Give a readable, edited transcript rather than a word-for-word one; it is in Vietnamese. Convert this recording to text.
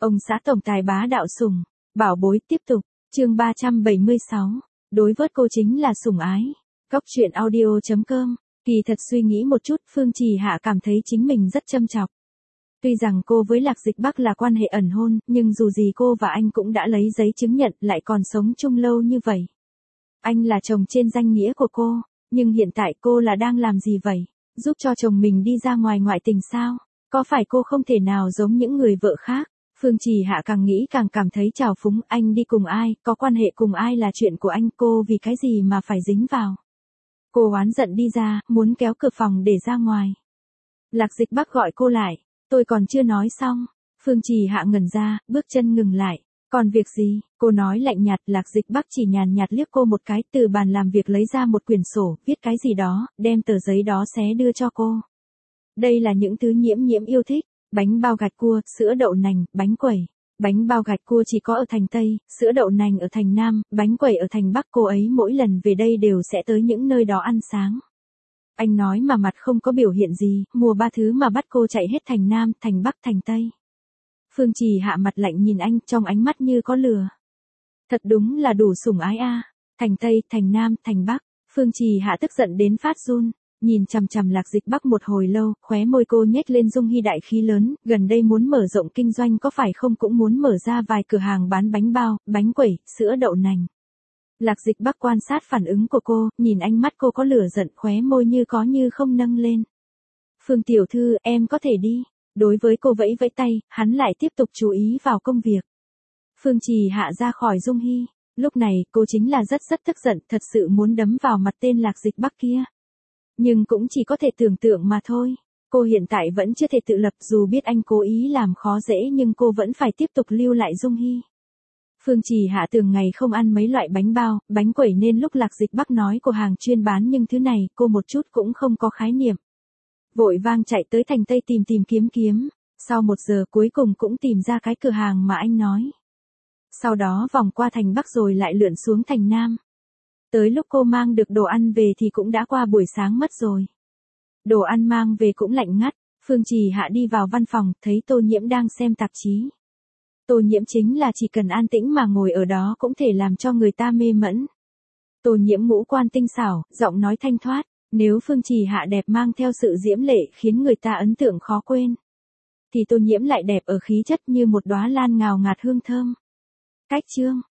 Ông xã tổng tài bá đạo sủng, bảo bối tiếp tục, chương 376, đối vớt cô chính là sủng ái. Góc truyện audio.com, kỳ thật suy nghĩ một chút Phương Trì Hạ cảm thấy chính mình rất châm chọc. Tuy rằng cô với Lạc Dịch Bắc là quan hệ ẩn hôn, nhưng dù gì cô và anh cũng đã lấy giấy chứng nhận lại còn sống chung lâu như vậy. Anh là chồng trên danh nghĩa của cô, nhưng hiện tại cô là đang làm gì vậy? Giúp cho chồng mình đi ra ngoài ngoại tình sao? Có phải cô không thể nào giống những người vợ khác? Phương Trì Hạ càng nghĩ càng cảm thấy trào phúng, anh đi cùng ai, có quan hệ cùng ai là chuyện của anh, cô vì cái gì mà phải dính vào. Cô oán giận đi ra, muốn kéo cửa phòng để ra ngoài. Lạc Dịch Bắc gọi cô lại, tôi còn chưa nói xong. Phương Trì Hạ ngẩn ra, bước chân ngừng lại. Còn việc gì? Cô nói lạnh nhạt. Lạc Dịch Bắc chỉ nhàn nhạt liếc cô một cái, từ bàn làm việc lấy ra một quyển sổ, viết cái gì đó, đem tờ giấy đó xé đưa cho cô. Đây là những thứ Nhiễm yêu thích, bánh bao gạch cua, sữa đậu nành, bánh quẩy. Bánh bao gạch cua chỉ có ở thành Tây, sữa đậu nành ở thành Nam, bánh quẩy ở thành Bắc. Cô ấy mỗi lần về đây đều sẽ tới những nơi đó ăn sáng. Anh nói mà mặt không có biểu hiện gì, mua ba thứ mà bắt cô chạy hết thành Nam, thành Bắc, thành Tây. Phương Trì Hạ mặt lạnh nhìn anh, trong ánh mắt như có lửa. Thật đúng là đủ sủng ái a. Thành Tây, thành Nam, thành Bắc. Phương Trì Hạ tức giận đến phát run, nhìn chằm chằm Lạc Dịch Bắc một hồi lâu, khóe môi cô nhếch lên dung hy đại khí lớn, gần đây muốn mở rộng kinh doanh có phải không, cũng muốn mở ra vài cửa hàng bán bánh bao, bánh quẩy, sữa đậu nành. Lạc Dịch Bắc quan sát phản ứng của cô, nhìn ánh mắt cô có lửa giận, khóe môi như có như không nâng lên. Phương tiểu thư, em có thể đi. Đối với cô vẫy vẫy tay, hắn lại tiếp tục chú ý vào công việc. Phương Trì Hạ ra khỏi dung hy. Lúc này, cô chính là rất tức giận, thật sự muốn đấm vào mặt tên Lạc Dịch Bắc kia. Nhưng cũng chỉ có thể tưởng tượng mà thôi. Cô hiện tại vẫn chưa thể tự lập, dù biết anh cố ý làm khó dễ nhưng cô vẫn phải tiếp tục lưu lại dung hy. Phương Trì Hạ thường ngày không ăn mấy loại bánh bao, bánh quẩy nên lúc Lạc Dịch Bắc nói cô hàng chuyên bán nhưng thứ này cô một chút cũng không có khái niệm. Vội vang chạy tới thành Tây tìm kiếm, sau 1 giờ cuối cùng cũng tìm ra cái cửa hàng mà anh nói. Sau đó vòng qua thành Bắc rồi lại lượn xuống thành Nam. Tới lúc cô mang được đồ ăn về thì cũng đã qua buổi sáng mất rồi. Đồ ăn mang về cũng lạnh ngắt, Phương Trì Hạ đi vào văn phòng, thấy Tô Nhiễm đang xem tạp chí. Tô Nhiễm chính là chỉ cần an tĩnh mà ngồi ở đó cũng thể làm cho người ta mê mẩn. Tô Nhiễm ngũ quan tinh xảo, giọng nói thanh thoát, nếu Phương Trì Hạ đẹp mang theo sự diễm lệ khiến người ta ấn tượng khó quên, thì Tô Nhiễm lại đẹp ở khí chất như một đóa lan ngào ngạt hương thơm. Cách chương